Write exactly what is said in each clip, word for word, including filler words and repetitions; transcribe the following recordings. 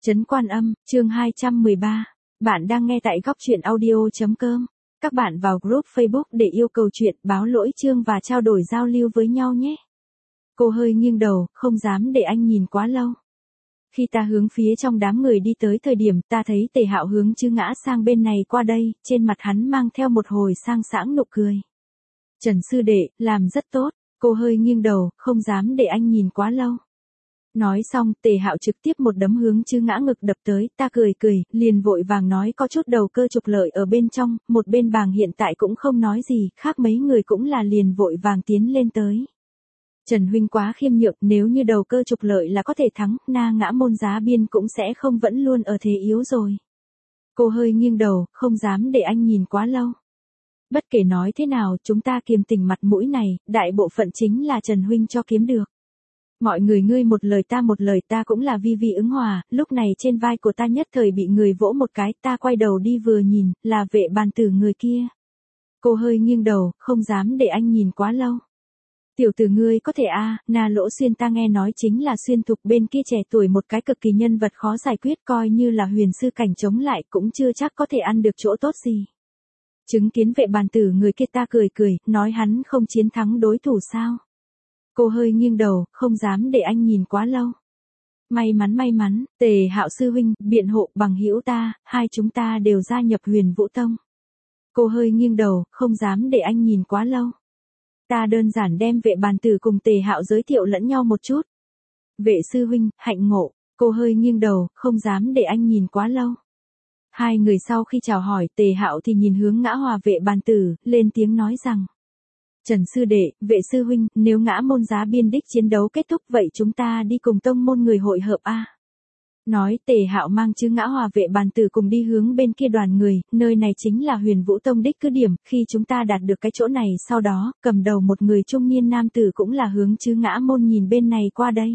Trấn Quan Âm, chương hai trăm mười ba. Bạn đang nghe tại góc truyện audio.com. Các bạn vào group Facebook để yêu cầu chuyện, báo lỗi chương và trao đổi giao lưu với nhau nhé. Cô hơi nghiêng đầu, không dám để anh nhìn quá lâu. Khi ta hướng phía trong đám người đi tới thời điểm ta thấy Tề Hạo hướng Chư Ngã sang bên này qua đây, trên mặt hắn mang theo một hồi sang sảng nụ cười. Trần sư đệ, làm rất tốt. Cô hơi nghiêng đầu, không dám để anh nhìn quá lâu. Nói xong, Tề Hạo trực tiếp một đấm hướng Chư Ngã ngực đập tới, ta cười cười, liền vội vàng nói có chút đầu cơ trục lợi ở bên trong, một bên bàng hiện tại cũng không nói gì, khác mấy người cũng là liền vội vàng tiến lên tới. Trần huynh quá khiêm nhượng, nếu như đầu cơ trục lợi là có thể thắng, na Ngã môn giá biên cũng sẽ không vẫn luôn ở thế yếu rồi. Cô hơi nghiêng đầu, không dám để anh nhìn quá lâu. Bất kể nói thế nào, chúng ta kiềm tình mặt mũi này, đại bộ phận chính là Trần huynh cho kiếm được. Mọi người ngươi một lời ta một lời, ta cũng là vi vi ứng hòa, lúc này trên vai của ta nhất thời bị người vỗ một cái, ta quay đầu đi vừa nhìn, là Vệ Bàn Tử người kia. Cô hơi nghiêng đầu, không dám để anh nhìn quá lâu. Tiểu tử ngươi có thể a à, Na Lỗ Xuyên ta nghe nói chính là xuyên thục bên kia trẻ tuổi một cái cực kỳ nhân vật khó giải quyết, coi như là huyền sư cảnh chống lại cũng chưa chắc có thể ăn được chỗ tốt gì. Chứng kiến Vệ Bàn Tử người kia ta cười cười, nói hắn không chiến thắng đối thủ sao. Cô hơi nghiêng đầu, không dám để anh nhìn quá lâu. May mắn may mắn, Tề Hạo sư huynh, biện hộ bằng hữu ta, hai chúng ta đều gia nhập Huyền Vũ Tông. Cô hơi nghiêng đầu, không dám để anh nhìn quá lâu. Ta đơn giản đem Vệ Bàn Tử cùng Tề Hạo giới thiệu lẫn nhau một chút. Vệ sư huynh, hạnh ngộ. Cô hơi nghiêng đầu, không dám để anh nhìn quá lâu. Hai người sau khi chào hỏi, Tề Hạo thì nhìn hướng Ngã Hòa Vệ Bàn Tử, lên tiếng nói rằng: Trần sư đệ, Vệ sư huynh, nếu Ngã môn giá biên đích chiến đấu kết thúc vậy chúng ta đi cùng tông môn người hội hợp a. Nói Tề Hạo mang Chư Ngã Hòa Vệ Bàn Tử cùng đi hướng bên kia đoàn người, nơi này chính là Huyền Vũ Tông đích cứ điểm, khi chúng ta đạt được cái chỗ này sau đó, cầm đầu một người trung niên nam tử cũng là hướng Chư Ngã môn nhìn bên này qua đây.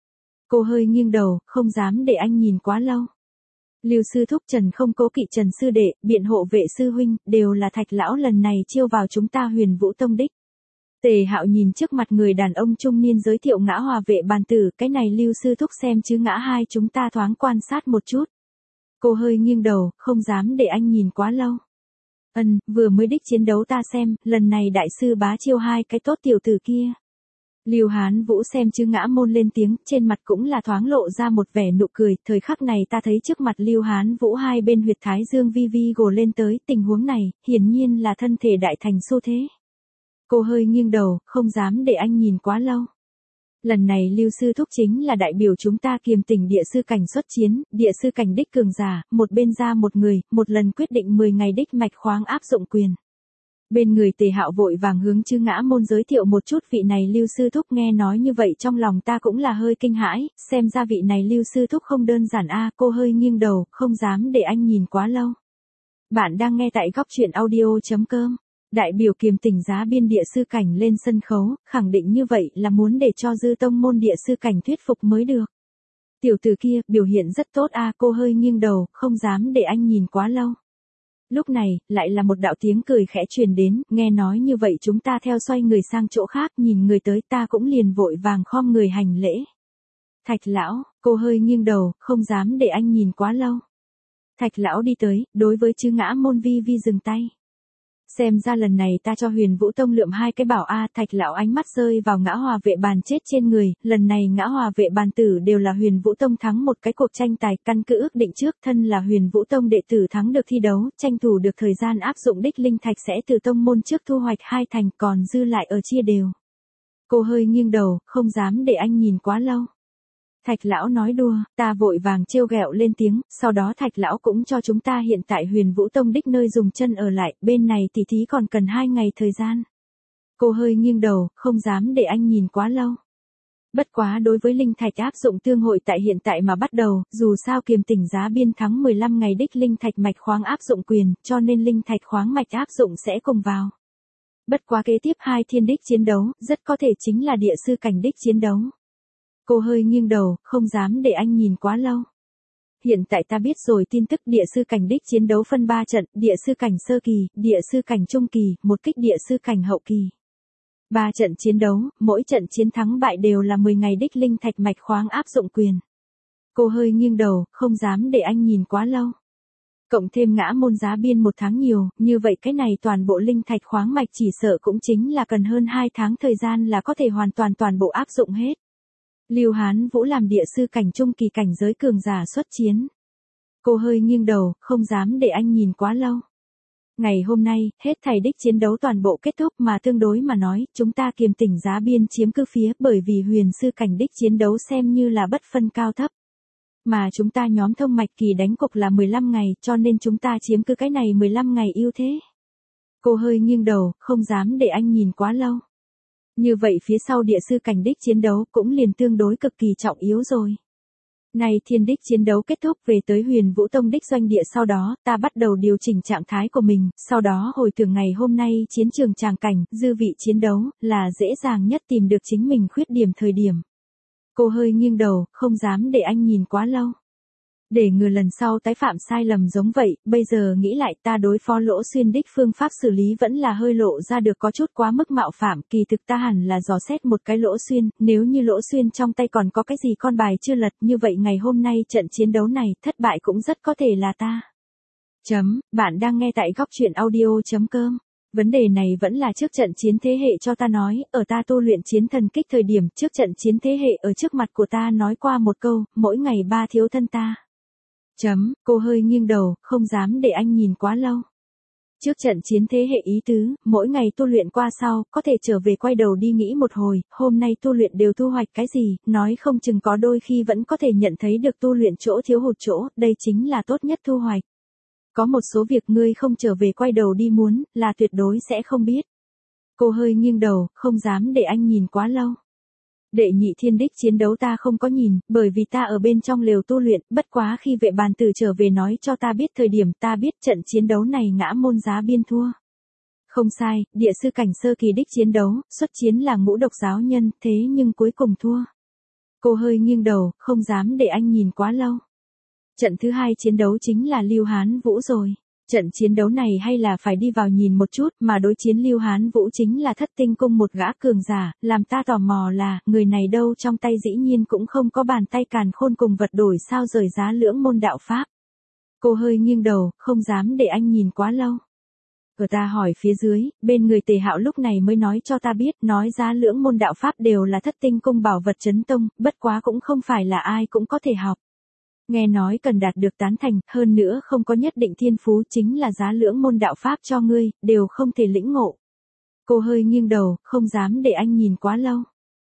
Cô hơi nghiêng đầu, không dám để anh nhìn quá lâu. Lưu sư thúc Trần không cố kỵ Trần sư đệ, biện hộ Vệ sư huynh, đều là Thạch lão lần này chiêu vào chúng ta Huyền Vũ Tông đích. Tề Hạo nhìn trước mặt người đàn ông trung niên giới thiệu Ngã Hòa Vệ Bàn Tử, cái này Lưu sư thúc xem chứ Ngã hai chúng ta thoáng quan sát một chút. Cô hơi nghiêng đầu, không dám để anh nhìn quá lâu. Ân, vừa mới đích chiến đấu ta xem, lần này đại sư bá chiêu hai cái tốt tiểu tử kia. Lưu Hán Vũ xem chứ Ngã môn lên tiếng, trên mặt cũng là thoáng lộ ra một vẻ nụ cười, thời khắc này ta thấy trước mặt Lưu Hán Vũ hai bên huyệt thái dương vi vi gồ lên tới, tình huống này, hiển nhiên là thân thể đại thành xu thế. Cô hơi nghiêng đầu, không dám để anh nhìn quá lâu. Lần này Lưu sư thúc chính là đại biểu chúng ta kiềm tình địa sư cảnh xuất chiến, địa sư cảnh đích cường giả, một bên ra một người, một lần quyết định mười ngày đích mạch khoáng áp dụng quyền. Bên người Tề Hạo vội vàng hướng Chư Ngã môn giới thiệu một chút vị này Lưu sư thúc, nghe nói như vậy trong lòng ta cũng là hơi kinh hãi, xem ra vị này Lưu sư thúc không đơn giản a. Cô hơi nghiêng đầu, không dám để anh nhìn quá lâu. Bạn đang nghe tại góc truyện audio.com. Đại biểu kiềm tình giá biên địa sư cảnh lên sân khấu, khẳng định như vậy là muốn để cho dư tông môn địa sư cảnh thuyết phục mới được. Tiểu tử kia, biểu hiện rất tốt a. Cô hơi nghiêng đầu, không dám để anh nhìn quá lâu. Lúc này, lại là một đạo tiếng cười khẽ truyền đến, nghe nói như vậy chúng ta theo xoay người sang chỗ khác, nhìn người tới ta cũng liền vội vàng khom người hành lễ. Thạch lão, cô hơi nghiêng đầu, không dám để anh nhìn quá lâu. Thạch lão đi tới, đối với Chư Ngã môn vi vi dừng tay. Xem ra lần này ta cho Huyền Vũ Tông lượm hai cái bảo a. Thạch lão ánh mắt rơi vào Ngã Hòa Vệ Bàn chết trên người, lần này Ngã Hòa Vệ Bàn tử đều là Huyền Vũ Tông thắng một cái cuộc tranh tài, căn cứ ước định trước thân là Huyền Vũ Tông đệ tử thắng được thi đấu, tranh thủ được thời gian áp dụng đích linh thạch sẽ từ tông môn trước thu hoạch hai thành, còn dư lại ở chia đều. Cô hơi nghiêng đầu, không dám để anh nhìn quá lâu. Thạch lão nói đùa, ta vội vàng trêu ghẹo lên tiếng, sau đó Thạch lão cũng cho chúng ta hiện tại Huyền Vũ Tông đích nơi dùng chân ở lại, bên này tỉ thí còn cần hai ngày thời gian. Cô hơi nghiêng đầu, không dám để anh nhìn quá lâu. Bất quá đối với linh thạch áp dụng tương hội tại hiện tại mà bắt đầu, dù sao kiềm tỉnh giá biên thắng mười lăm ngày đích linh thạch mạch khoáng áp dụng quyền, cho nên linh thạch khoáng mạch áp dụng sẽ cùng vào. Bất quá kế tiếp hai thiên đích chiến đấu, rất có thể chính là địa sư cảnh đích chiến đấu. Cô hơi nghiêng đầu, không dám để anh nhìn quá lâu. Hiện tại ta biết rồi tin tức địa sư cảnh đích chiến đấu phân ba trận, địa sư cảnh sơ kỳ, địa sư cảnh trung kỳ, một kích địa sư cảnh hậu kỳ. Ba trận chiến đấu, mỗi trận chiến thắng bại đều là mười ngày đích linh thạch mạch khoáng áp dụng quyền. Cô hơi nghiêng đầu, không dám để anh nhìn quá lâu. Cộng thêm ngã môn giá biên một tháng nhiều, như vậy cái này toàn bộ linh thạch khoáng mạch chỉ sợ cũng chính là cần hơn hai tháng thời gian là có thể hoàn toàn toàn bộ áp dụng hết. Lưu Hán Vũ làm địa sư cảnh trung kỳ cảnh giới cường giả xuất chiến. Cô hơi nghiêng đầu, không dám để anh nhìn quá lâu. Ngày hôm nay, hết thảy đích chiến đấu toàn bộ kết thúc mà tương đối mà nói, chúng ta kiềm tỉnh giá biên chiếm cứ phía bởi vì huyền sư cảnh đích chiến đấu xem như là bất phân cao thấp. Mà chúng ta nhóm thông mạch kỳ đánh cục là mười lăm ngày cho nên chúng ta chiếm cứ cái này mười lăm ngày ưu thế. Cô hơi nghiêng đầu, không dám để anh nhìn quá lâu. Như vậy phía sau địa sư cảnh đích chiến đấu cũng liền tương đối cực kỳ trọng yếu rồi. Này thiên đích chiến đấu kết thúc về tới huyền vũ tông đích doanh địa sau đó, ta bắt đầu điều chỉnh trạng thái của mình, sau đó hồi tưởng ngày hôm nay chiến trường tràng cảnh, dư vị chiến đấu, là dễ dàng nhất tìm được chính mình khuyết điểm thời điểm. Cô hơi nghiêng đầu, không dám để anh nhìn quá lâu. Để ngừa lần sau tái phạm sai lầm giống vậy, bây giờ nghĩ lại ta đối phó Lỗ Xuyên đích phương pháp xử lý vẫn là hơi lộ ra được có chút quá mức mạo phạm, kỳ thực ta hẳn là dò xét một cái Lỗ Xuyên, nếu như Lỗ Xuyên trong tay còn có cái gì con bài chưa lật, như vậy ngày hôm nay trận chiến đấu này thất bại cũng rất có thể là ta. Chấm, bạn đang nghe tại góc truyện audio chấm com. Vấn đề này vẫn là trước trận chiến thế hệ cho ta nói, ở ta tu luyện chiến thần kích thời điểm trước trận chiến thế hệ ở trước mặt của ta nói qua một câu, mỗi ngày ba thiếu thân ta. Chấm, cô hơi nghiêng đầu, không dám để anh nhìn quá lâu. Trước trận chiến thế hệ ý tứ, mỗi ngày tu luyện qua sau, có thể trở về quay đầu đi nghĩ một hồi, hôm nay tu luyện đều thu hoạch cái gì, nói không chừng có đôi khi vẫn có thể nhận thấy được tu luyện chỗ thiếu hụt chỗ, đây chính là tốt nhất thu hoạch. Có một số việc ngươi không trở về quay đầu đi muốn, là tuyệt đối sẽ không biết. Cô hơi nghiêng đầu, không dám để anh nhìn quá lâu. Đệ nhị thiên đích chiến đấu ta không có nhìn, bởi vì ta ở bên trong lều tu luyện, bất quá khi vệ bàn tử trở về nói cho ta biết thời điểm ta biết trận chiến đấu này ngã môn giá biên thua. Không sai, địa sư cảnh sơ kỳ đích chiến đấu, xuất chiến là ngũ độc giáo nhân, thế nhưng cuối cùng thua. Cô hơi nghiêng đầu, không dám để anh nhìn quá lâu. Trận thứ hai chiến đấu chính là Lưu Hán Vũ rồi. Trận chiến đấu này hay là phải đi vào nhìn một chút, mà đối chiến Lưu Hán Vũ chính là thất tinh cung một gã cường giả, làm ta tò mò là, người này đâu trong tay dĩ nhiên cũng không có bàn tay càn khôn cùng vật đổi sao rời giá lưỡng môn đạo pháp. Cô hơi nghiêng đầu, không dám để anh nhìn quá lâu. Ở ta hỏi phía dưới, bên người Tề Hạo lúc này mới nói cho ta biết, nói giá lưỡng môn đạo pháp đều là thất tinh cung bảo vật chấn tông, bất quá cũng không phải là ai cũng có thể học. Nghe nói cần đạt được tán thành, hơn nữa không có nhất định thiên phú chính là giá lưỡng môn đạo pháp cho ngươi, đều không thể lĩnh ngộ. Cô hơi nghiêng đầu, không dám để anh nhìn quá lâu.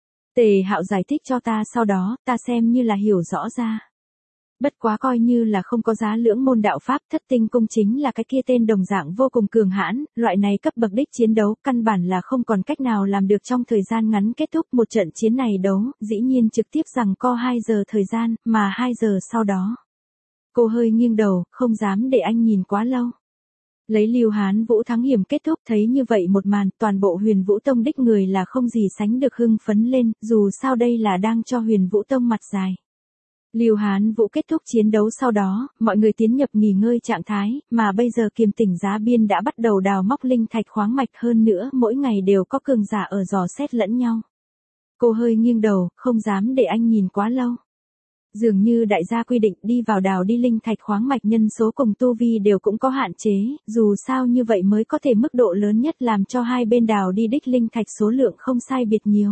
Tề Hạo giải thích cho ta sau đó, ta xem như là hiểu rõ ra. Bất quá coi như là không có giá lưỡng môn đạo pháp, thất tinh cung chính là cái kia tên đồng dạng vô cùng cường hãn, loại này cấp bậc đích chiến đấu, căn bản là không còn cách nào làm được trong thời gian ngắn kết thúc một trận chiến này đấu, dĩ nhiên trực tiếp rằng co hai giờ thời gian, mà hai giờ sau đó. Cô hơi nghiêng đầu, không dám để anh nhìn quá lâu. Lấy Lưu Hán Vũ thắng hiểm kết thúc thấy như vậy một màn, toàn bộ huyền vũ tông đích người là không gì sánh được hưng phấn lên, dù sao đây là đang cho huyền vũ tông mặt dài. Lưu Hán Vũ kết thúc chiến đấu sau đó, mọi người tiến nhập nghỉ ngơi trạng thái, mà bây giờ kiềm tỉnh giá biên đã bắt đầu đào móc linh thạch khoáng mạch hơn nữa, mỗi ngày đều có cường giả ở dò xét lẫn nhau. Cô hơi nghiêng đầu, không dám để anh nhìn quá lâu. Dường như đại gia quy định đi vào đào đi linh thạch khoáng mạch nhân số cùng tu vi đều cũng có hạn chế, dù sao như vậy mới có thể mức độ lớn nhất làm cho hai bên đào đi đích linh thạch số lượng không sai biệt nhiều.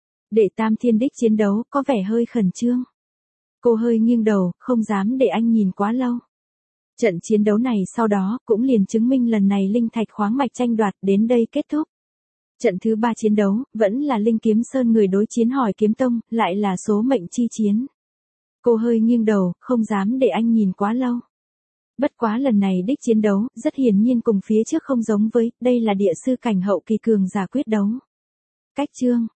Để tam thiên đích chiến đấu có vẻ hơi khẩn trương. Cô hơi nghiêng đầu, không dám để anh nhìn quá lâu. Trận chiến đấu này sau đó cũng liền chứng minh lần này linh thạch khoáng mạch tranh đoạt đến đây kết thúc. Trận thứ ba chiến đấu, vẫn là Linh Kiếm Sơn người đối chiến hỏi kiếm tông, lại là số mệnh chi chiến. Cô hơi nghiêng đầu, không dám để anh nhìn quá lâu. Bất quá lần này đích chiến đấu, rất hiển nhiên cùng phía trước không giống với, đây là địa sư cảnh hậu kỳ cường giả quyết đấu. Cách chương